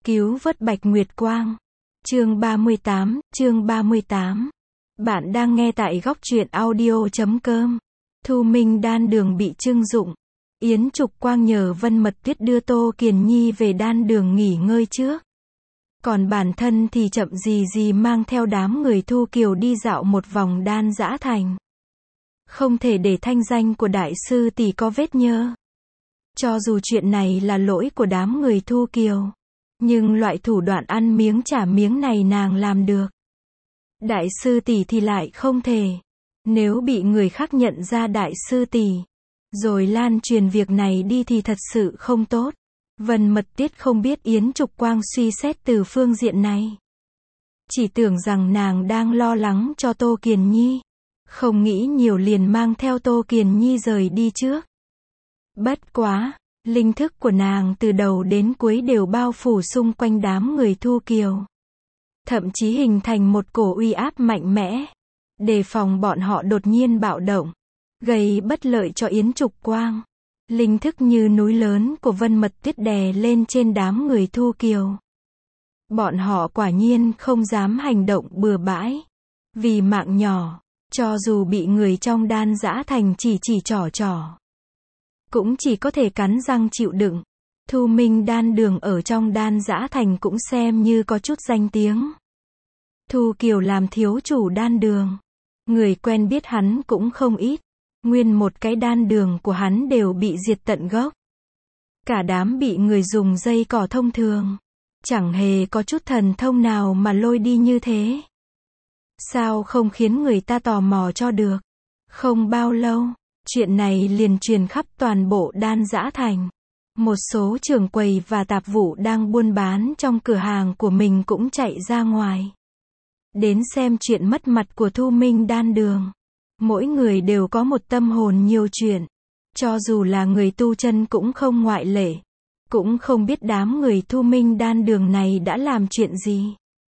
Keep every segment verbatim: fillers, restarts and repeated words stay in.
Cứu vớt Bạch Nguyệt Quang. Chương ba mươi tám, chương ba mươi tám. Bạn đang nghe tại góc truyện audio chấm com. Thu Minh đan đường bị trưng dụng. Yến Trục Quang nhờ Vân Mật Tuyết đưa Tô Kiền Nhi về đan đường nghỉ ngơi trước. Còn bản thân thì chậm gì gì mang theo đám người Thu Kiều đi dạo một vòng đan dã thành. Không thể để thanh danh của đại sư tỷ có vết nhơ. Cho dù chuyện này là lỗi của đám người Thu Kiều, nhưng loại thủ đoạn ăn miếng trả miếng này nàng làm được. Đại sư tỷ thì lại không thể. Nếu bị người khác nhận ra đại sư tỷ, rồi lan truyền việc này đi thì thật sự không tốt. Vân Mật Tuyết không biết Yến Trục Quang suy xét từ phương diện này. Chỉ tưởng rằng nàng đang lo lắng cho Tô Kiền Nhi. Không nghĩ nhiều liền mang theo Tô Kiền Nhi rời đi trước. Bất quá, linh thức của nàng từ đầu đến cuối đều bao phủ xung quanh đám người Thu Kiều. Thậm chí hình thành một cổ uy áp mạnh mẽ, đề phòng bọn họ đột nhiên bạo động, gây bất lợi cho Yến Trục Quang. Linh thức như núi lớn của Vân Mật Tuyết đè lên trên đám người Thu Kiều. Bọn họ quả nhiên không dám hành động bừa bãi. Vì mạng nhỏ, cho dù bị người trong đan dã thành chỉ chỉ trỏ trỏ, cũng chỉ có thể cắn răng chịu đựng. Thu Minh đan đường ở trong đan dã thành cũng xem như có chút danh tiếng. Thu Kiều làm thiếu chủ đan đường, người quen biết hắn cũng không ít. Nguyên một cái đan đường của hắn đều bị diệt tận gốc. Cả đám bị người dùng dây cỏ thông thường, chẳng hề có chút thần thông nào mà lôi đi như thế. Sao không khiến người ta tò mò cho được? Không bao lâu, chuyện này liền truyền khắp toàn bộ đan dã thành. Một số trưởng quầy và tạp vụ đang buôn bán trong cửa hàng của mình cũng chạy ra ngoài, đến xem chuyện mất mặt của Thu Minh đan đường. Mỗi người đều có một tâm hồn nhiều chuyện. Cho dù là người tu chân cũng không ngoại lệ. Cũng không biết đám người Thu Minh đan đường này đã làm chuyện gì.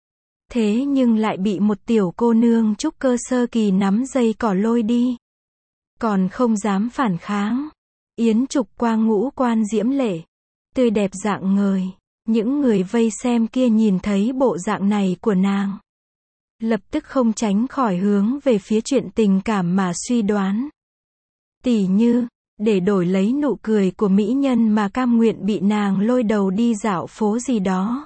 Thế nhưng lại bị một tiểu cô nương trúc cơ sơ kỳ nắm dây cỏ lôi đi. Còn không dám phản kháng. Yến Trục Quang ngũ quan diễm lệ, tươi đẹp rạng ngời. Những người vây xem kia nhìn thấy bộ dạng này của nàng, lập tức không tránh khỏi hướng về phía chuyện tình cảm mà suy đoán. Tỉ như, để đổi lấy nụ cười của mỹ nhân mà cam nguyện bị nàng lôi đầu đi dạo phố gì đó.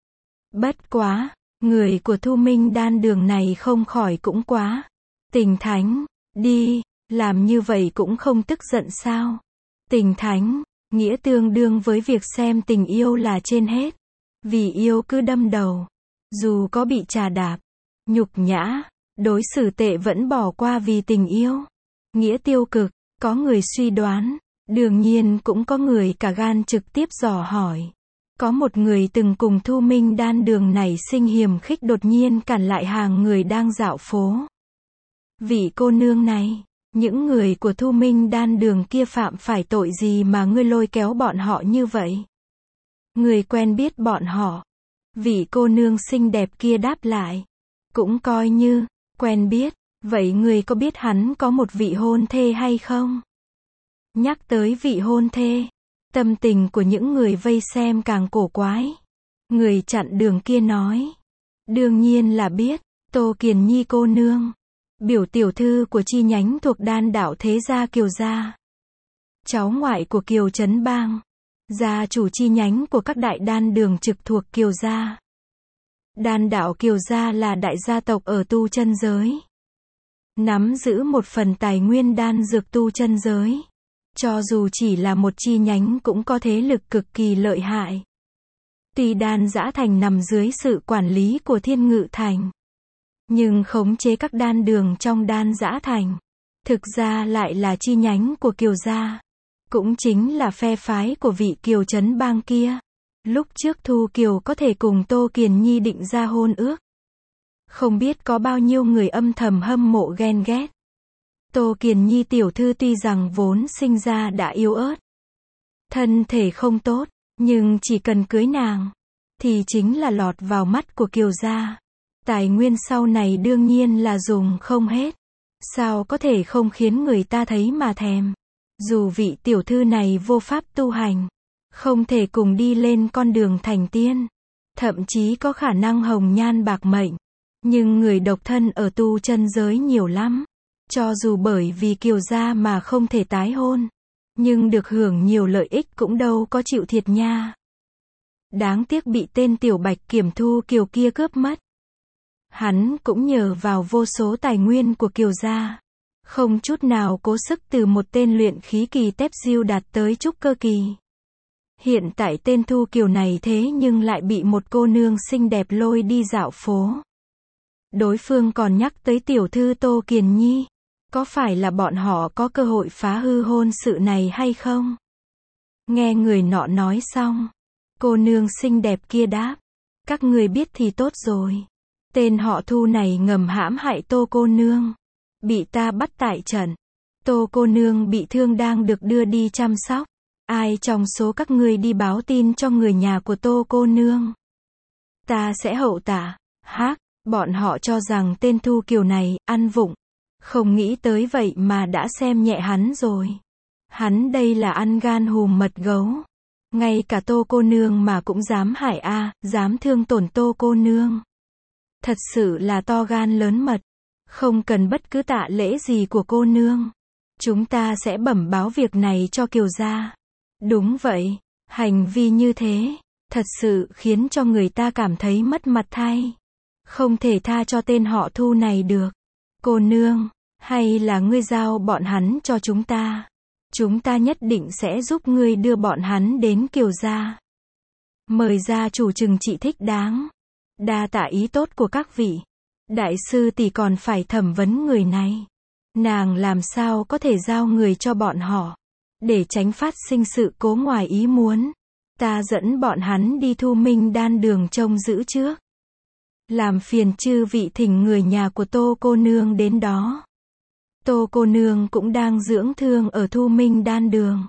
Bất quá, người của Thu Minh đan đường này không khỏi cũng quá tình thánh đi, làm như vậy cũng không tức giận sao? Tình thánh, nghĩa tương đương với việc xem tình yêu là trên hết. Vì yêu cứ đâm đầu, dù có bị trà đạp, nhục nhã, đối xử tệ vẫn bỏ qua vì tình yêu. Nghĩa tiêu cực, có người suy đoán, đương nhiên cũng có người cả gan trực tiếp dò hỏi. Có một người từng cùng Thu Minh đan đường này sinh hiềm khích đột nhiên cản lại hàng người đang dạo phố. Vị cô nương này, những người của Thu Minh đan đường kia phạm phải tội gì mà ngươi lôi kéo bọn họ như vậy? Người quen biết bọn họ. Vị cô nương xinh đẹp kia đáp lại. Cũng coi như quen biết. Vậy người có biết hắn có một vị hôn thê hay không? Nhắc tới vị hôn thê, tâm tình của những người vây xem càng cổ quái. Người chặn đường kia nói, đương nhiên là biết. Tô Kiền Nhi cô nương, biểu tiểu thư của chi nhánh thuộc đan đạo thế gia Kiều gia, cháu ngoại của Kiều Trấn Bang, gia chủ chi nhánh của các đại đan đường trực thuộc Kiều gia. Đan đạo Kiều gia là đại gia tộc ở tu chân giới, nắm giữ một phần tài nguyên đan dược tu chân giới. Cho dù chỉ là một chi nhánh cũng có thế lực cực kỳ lợi hại. Tuy đan dã thành nằm dưới sự quản lý của Thiên Ngự Thành, nhưng khống chế các đan đường trong đan dã thành, thực ra lại là chi nhánh của Kiều gia. Cũng chính là phe phái của vị Kiều Trấn Bang kia. Lúc trước Thu Kiều có thể cùng Tô Kiền Nhi định ra hôn ước, không biết có bao nhiêu người âm thầm hâm mộ ghen ghét. Tô Kiền Nhi tiểu thư tuy rằng vốn sinh ra đã yếu ớt, thân thể không tốt, nhưng chỉ cần cưới nàng, thì chính là lọt vào mắt của Kiều gia. Tài nguyên sau này đương nhiên là dùng không hết. Sao có thể không khiến người ta thấy mà thèm. Dù vị tiểu thư này vô pháp tu hành, không thể cùng đi lên con đường thành tiên, thậm chí có khả năng hồng nhan bạc mệnh. Nhưng người độc thân ở tu chân giới nhiều lắm. Cho dù bởi vì Kiều gia mà không thể tái hôn, nhưng được hưởng nhiều lợi ích cũng đâu có chịu thiệt nha. Đáng tiếc bị tên tiểu bạch kiểm thu Kiều kia cướp mất. Hắn cũng nhờ vào vô số tài nguyên của Kiều gia, không chút nào cố sức từ một tên luyện khí kỳ tép diêu đạt tới trúc cơ kỳ. Hiện tại tên Thu Kiều này thế nhưng lại bị một cô nương xinh đẹp lôi đi dạo phố. Đối phương còn nhắc tới tiểu thư Tô Kiền Nhi. Có phải là bọn họ có cơ hội phá hư hôn sự này hay không? Nghe người nọ nói xong, cô nương xinh đẹp kia đáp, các người biết thì tốt rồi. Tên họ Thu này ngầm hãm hại Tô cô nương, bị ta bắt tại trận. Tô cô nương bị thương đang được đưa đi chăm sóc. Ai trong số các ngươi đi báo tin cho người nhà của Tô cô nương? Ta sẽ hậu tạ. Hác, bọn họ cho rằng tên Thu Kiều này ăn vụng. Không nghĩ tới vậy mà đã xem nhẹ hắn rồi. Hắn đây là ăn gan hùm mật gấu. Ngay cả Tô cô nương mà cũng dám hại a, à, dám thương tổn Tô cô nương. Thật sự là to gan lớn mật. Không cần bất cứ tạ lễ gì của cô nương. Chúng ta sẽ bẩm báo việc này cho Kiều gia. Đúng vậy, hành vi như thế, thật sự khiến cho người ta cảm thấy mất mặt thay. Không thể tha cho tên họ Thu này được. Cô nương, hay là ngươi giao bọn hắn cho chúng ta? Chúng ta nhất định sẽ giúp ngươi đưa bọn hắn đến Kiều gia. Mời gia chủ trừng trị thích đáng. Đa tạ ý tốt của các vị. Đại sư tỷ còn phải thẩm vấn người này. Nàng làm sao có thể giao người cho bọn họ? Để tránh phát sinh sự cố ngoài ý muốn, ta dẫn bọn hắn đi Thu Minh Đan đường trông giữ trước. Làm phiền chư vị thỉnh người nhà của Tô cô nương đến đó. Tô cô nương cũng đang dưỡng thương ở Thu Minh Đan đường.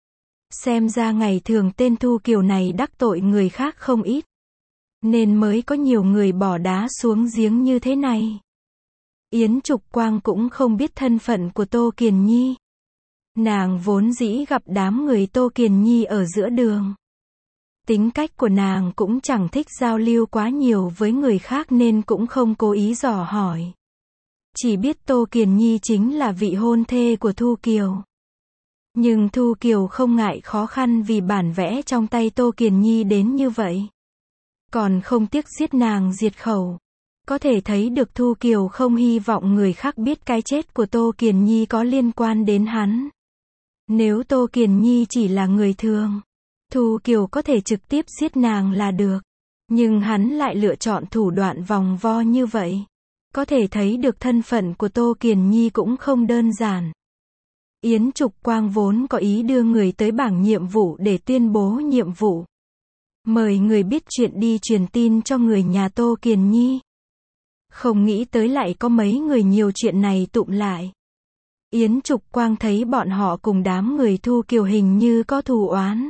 Xem ra ngày thường tên Thu Kiều này đắc tội người khác không ít, nên mới có nhiều người bỏ đá xuống giếng như thế này. Yến Trục Quang cũng không biết thân phận của Tô Kiền Nhi. Nàng vốn dĩ gặp đám người Tô Kiền Nhi ở giữa đường. Tính cách của nàng cũng chẳng thích giao lưu quá nhiều với người khác nên cũng không cố ý dò hỏi. Chỉ biết Tô Kiền Nhi chính là vị hôn thê của Thu Kiều. Nhưng Thu Kiều không ngại khó khăn vì bản vẽ trong tay Tô Kiền Nhi đến như vậy. Còn không tiếc giết nàng diệt khẩu. Có thể thấy được Thu Kiều không hy vọng người khác biết cái chết của Tô Kiền Nhi có liên quan đến hắn. Nếu Tô Kiền Nhi chỉ là người thường, Thu Kiều có thể trực tiếp giết nàng là được. Nhưng hắn lại lựa chọn thủ đoạn vòng vo như vậy. Có thể thấy được thân phận của Tô Kiền Nhi cũng không đơn giản. Yến Trục Quang vốn có ý đưa người tới bảng nhiệm vụ để tuyên bố nhiệm vụ. Mời người biết chuyện đi truyền tin cho người nhà Tô Kiền Nhi. Không nghĩ tới lại có mấy người nhiều chuyện này tụm lại. Yến Trục Quang thấy bọn họ cùng đám người Thu Kiều hình như có thù oán.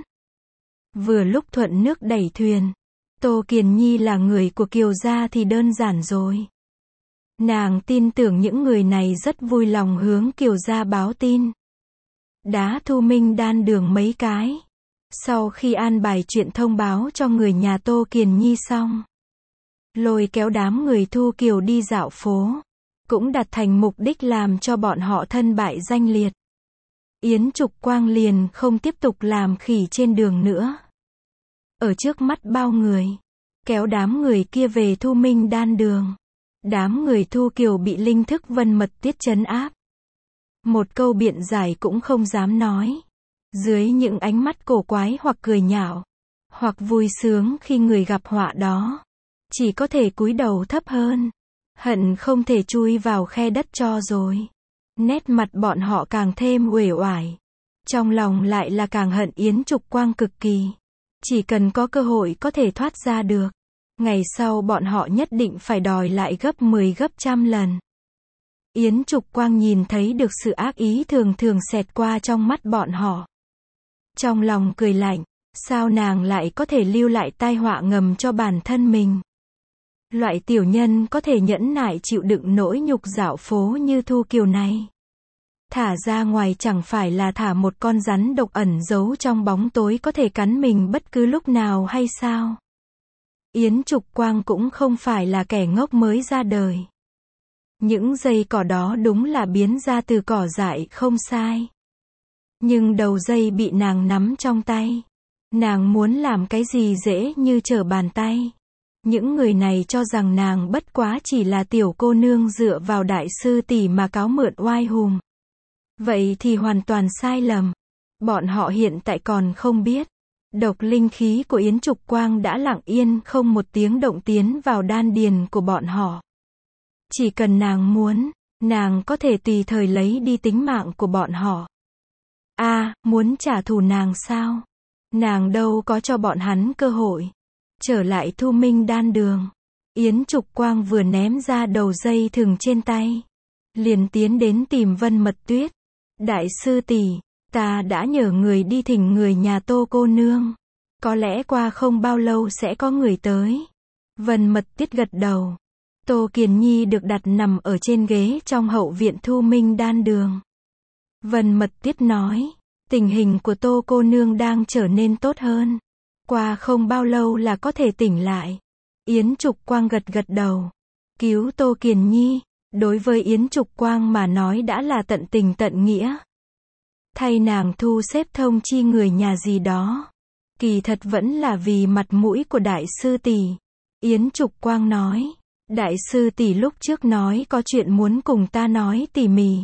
Vừa lúc thuận nước đẩy thuyền. Tô Kiền Nhi là người của Kiều gia thì đơn giản rồi. Nàng tin tưởng những người này rất vui lòng hướng Kiều gia báo tin. Đá Thu Minh Đan đường mấy cái. Sau khi an bài chuyện thông báo cho người nhà Tô Kiền Nhi xong, lôi kéo đám người Thu Kiều đi dạo phố. Cũng đặt thành mục đích làm cho bọn họ thân bại danh liệt. Yến Trục Quang liền không tiếp tục làm khỉ trên đường nữa. Ở trước mắt bao người, kéo đám người kia về Thu Minh Đan đường. Đám người Thu Kiều bị linh thức vân mật tiết trấn áp. Một câu biện giải cũng không dám nói. Dưới những ánh mắt cổ quái hoặc cười nhạo, hoặc vui sướng khi người gặp họa đó, chỉ có thể cúi đầu thấp hơn. Hận không thể chui vào khe đất cho rồi. Nét mặt bọn họ càng thêm uể oải. Trong lòng lại là càng hận Yến Trục Quang cực kỳ. Chỉ cần có cơ hội có thể thoát ra được. Ngày sau bọn họ nhất định phải đòi lại gấp mười gấp trăm lần. Yến Trục Quang nhìn thấy được sự ác ý thường thường xẹt qua trong mắt bọn họ. Trong lòng cười lạnh, sao nàng lại có thể lưu lại tai họa ngầm cho bản thân mình. Loại tiểu nhân có thể nhẫn nại chịu đựng nỗi nhục dạo phố như Thu Kiều này. Thả ra ngoài chẳng phải là thả một con rắn độc ẩn giấu trong bóng tối có thể cắn mình bất cứ lúc nào hay sao? Yến Trục Quang cũng không phải là kẻ ngốc mới ra đời. Những dây cỏ đó đúng là biến ra từ cỏ dại không sai. Nhưng đầu dây bị nàng nắm trong tay. Nàng muốn làm cái gì dễ như trở bàn tay. Những người này cho rằng nàng bất quá chỉ là tiểu cô nương dựa vào đại sư tỷ mà cáo mượn oai hùng. Vậy thì hoàn toàn sai lầm. Bọn họ hiện tại còn không biết. Độc linh khí của Yến Trục Quang đã lặng yên không một tiếng động tiến vào đan điền của bọn họ. Chỉ cần nàng muốn, nàng có thể tùy thời lấy đi tính mạng của bọn họ. A, à, muốn trả thù nàng sao? Nàng đâu có cho bọn hắn cơ hội. Trở lại Thu Minh đan đường. Yến Trục Quang vừa ném ra đầu dây thừng trên tay. Liền tiến đến tìm Vân Mật Tuyết. Đại sư tỷ, ta đã nhờ người đi thỉnh người nhà Tô cô nương. Có lẽ qua không bao lâu sẽ có người tới. Vân Mật Tuyết gật đầu. Tô Kiền Nhi được đặt nằm ở trên ghế trong hậu viện Thu Minh đan đường. Vân Mật Tuyết nói, tình hình của Tô cô nương đang trở nên tốt hơn. Qua không bao lâu là có thể tỉnh lại. Yến Trục Quang gật gật đầu. Cứu Tô Kiền Nhi, đối với Yến Trục Quang mà nói đã là tận tình tận nghĩa. Thay nàng thu xếp thông chi người nhà gì đó. Kỳ thật vẫn là vì mặt mũi của đại sư tỷ. Yến Trục Quang nói, đại sư tỷ lúc trước nói có chuyện muốn cùng ta nói tỉ mỉ.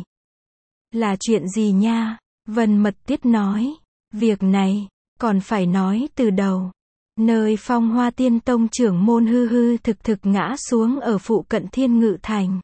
Là chuyện gì nha? Vân Mật Tuyết nói, việc này, còn phải nói từ đầu. Nơi Phong Hoa Tiên Tông trưởng môn hư hư thực thực ngã xuống ở phụ cận Thiên Ngự Thành.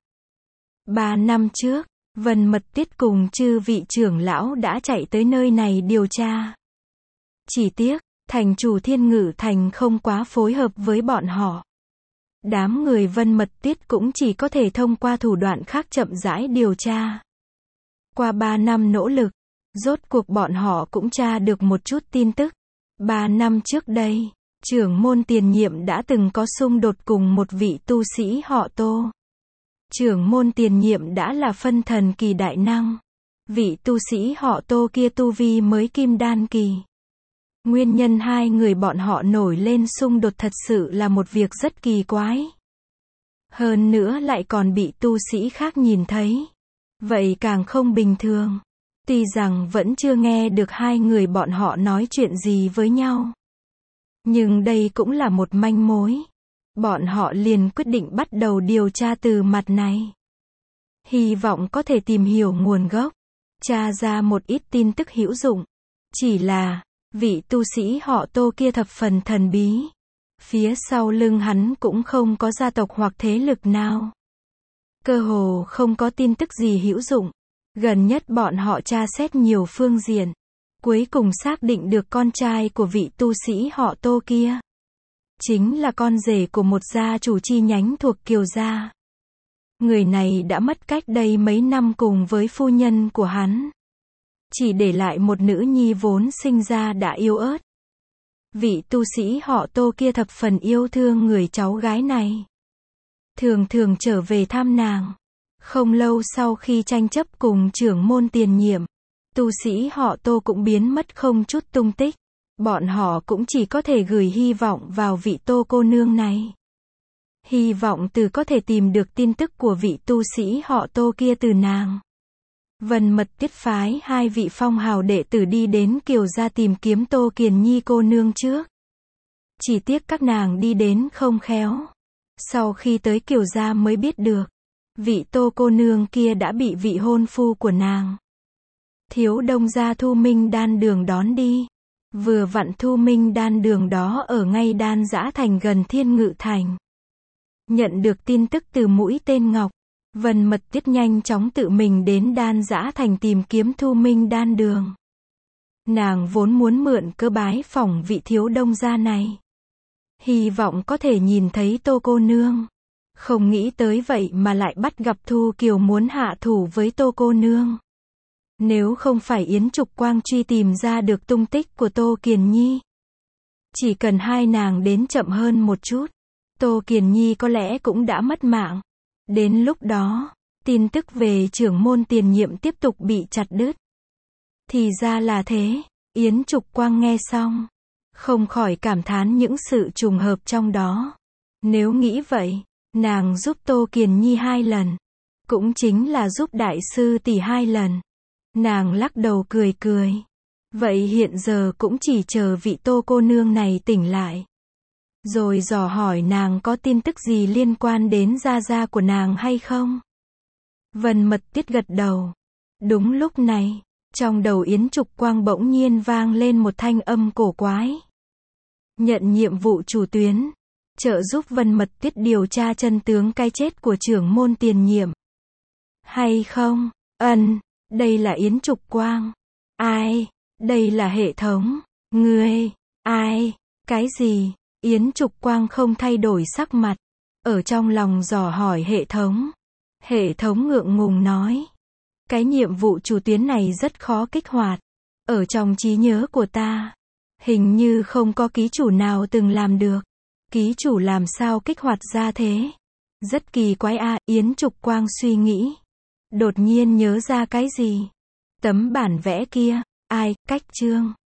Ba năm trước, Vân Mật Tuyết cùng chư vị trưởng lão đã chạy tới nơi này điều tra. Chỉ tiếc, thành chủ Thiên Ngự Thành không quá phối hợp với bọn họ. Đám người Vân Mật Tuyết cũng chỉ có thể thông qua thủ đoạn khác chậm rãi điều tra. Qua ba năm nỗ lực, rốt cuộc bọn họ cũng tra được một chút tin tức. Ba năm trước đây, trưởng môn tiền nhiệm đã từng có xung đột cùng một vị tu sĩ họ Tô. Trưởng môn tiền nhiệm đã là phân thần kỳ đại năng. Vị tu sĩ họ Tô kia tu vi mới kim đan kỳ. Nguyên nhân hai người bọn họ nổi lên xung đột thật sự là một việc rất kỳ quái. Hơn nữa lại còn bị tu sĩ khác nhìn thấy. Vậy càng không bình thường. Tuy rằng vẫn chưa nghe được hai người bọn họ nói chuyện gì với nhau. Nhưng đây cũng là một manh mối. Bọn họ liền quyết định bắt đầu điều tra từ mặt này. Hy vọng có thể tìm hiểu nguồn gốc. Tra ra một ít tin tức hữu dụng. Chỉ là, vị tu sĩ họ Tô kia thập phần thần bí. Phía sau lưng hắn cũng không có gia tộc hoặc thế lực nào. Cơ hồ không có tin tức gì hữu dụng. Gần nhất bọn họ tra xét nhiều phương diện. Cuối cùng xác định được con trai của vị tu sĩ họ Tô kia. Chính là con rể của một gia chủ chi nhánh thuộc Kiều gia. Người này đã mất cách đây mấy năm cùng với phu nhân của hắn. Chỉ để lại một nữ nhi vốn sinh ra đã yếu ớt. Vị tu sĩ họ Tô kia thập phần yêu thương người cháu gái này. Thường thường trở về thăm nàng. Không lâu sau khi tranh chấp cùng trưởng môn tiền nhiệm, tu sĩ họ Tô cũng biến mất không chút tung tích. Bọn họ cũng chỉ có thể gửi hy vọng vào vị Tô cô nương này. Hy vọng từ có thể tìm được tin tức của vị tu sĩ họ Tô kia từ nàng. Vân Mật Tuyết phái hai vị phong hào đệ tử đi đến Kiều gia tìm kiếm Tô Kiền Nhi cô nương trước. Chỉ tiếc các nàng đi đến không khéo. Sau khi tới Kiều gia mới biết được, vị Tô cô nương kia đã bị vị hôn phu của nàng, Thiếu Đông gia Thu Minh đan đường đón đi. Vừa vặn Thu Minh đan đường đó ở ngay Đan Dã Thành gần Thiên Ngự Thành. Nhận được tin tức từ mũi tên ngọc, Vân Mật Tuyết nhanh chóng tự mình đến Đan Dã Thành tìm kiếm Thu Minh đan đường. Nàng vốn muốn mượn cơ bái phỏng vị thiếu đông gia này. Hy vọng có thể nhìn thấy Tô cô nương. Không nghĩ tới vậy mà lại bắt gặp Thu Kiều muốn hạ thủ với Tô cô nương. Nếu không phải Yến Trục Quang truy tìm ra được tung tích của Tô Kiền Nhi. Chỉ cần hai nàng đến chậm hơn một chút, Tô Kiền Nhi có lẽ cũng đã mất mạng. Đến lúc đó, tin tức về trưởng môn tiền nhiệm tiếp tục bị chặt đứt. Thì ra là thế, Yến Trục Quang nghe xong, Không khỏi cảm thán những sự trùng hợp trong đó. Nếu nghĩ vậy, nàng giúp Tô Kiền Nhi hai lần. Cũng chính là giúp đại sư tỷ hai lần. Nàng lắc đầu cười cười. Vậy hiện giờ cũng chỉ chờ vị Tô cô nương này tỉnh lại. Rồi dò hỏi nàng có tin tức gì liên quan đến gia gia của nàng hay không? Vân Mật Tiết gật đầu. Đúng lúc này, trong đầu Yến Trục Quang bỗng nhiên vang lên một thanh âm cổ quái. Nhận nhiệm vụ chủ tuyến, trợ giúp Vân Mật Tiết điều tra chân tướng cái chết của trưởng môn tiền nhiệm. Hay không? Ân, đây là Yến Trục Quang. Ai? Đây là hệ thống. Ngươi? Ai? Cái gì? Yến Trục Quang không thay đổi sắc mặt. Ở trong lòng dò hỏi hệ thống. Hệ thống ngượng ngùng nói. Cái nhiệm vụ chủ tuyến này rất khó kích hoạt. Ở trong trí nhớ của ta, hình như không có ký chủ nào từng làm được. Ký chủ làm sao kích hoạt ra thế? Rất kỳ quái a, à, Yến Trục Quang suy nghĩ. Đột nhiên nhớ ra cái gì? Tấm bản vẽ kia, ai, cách chương.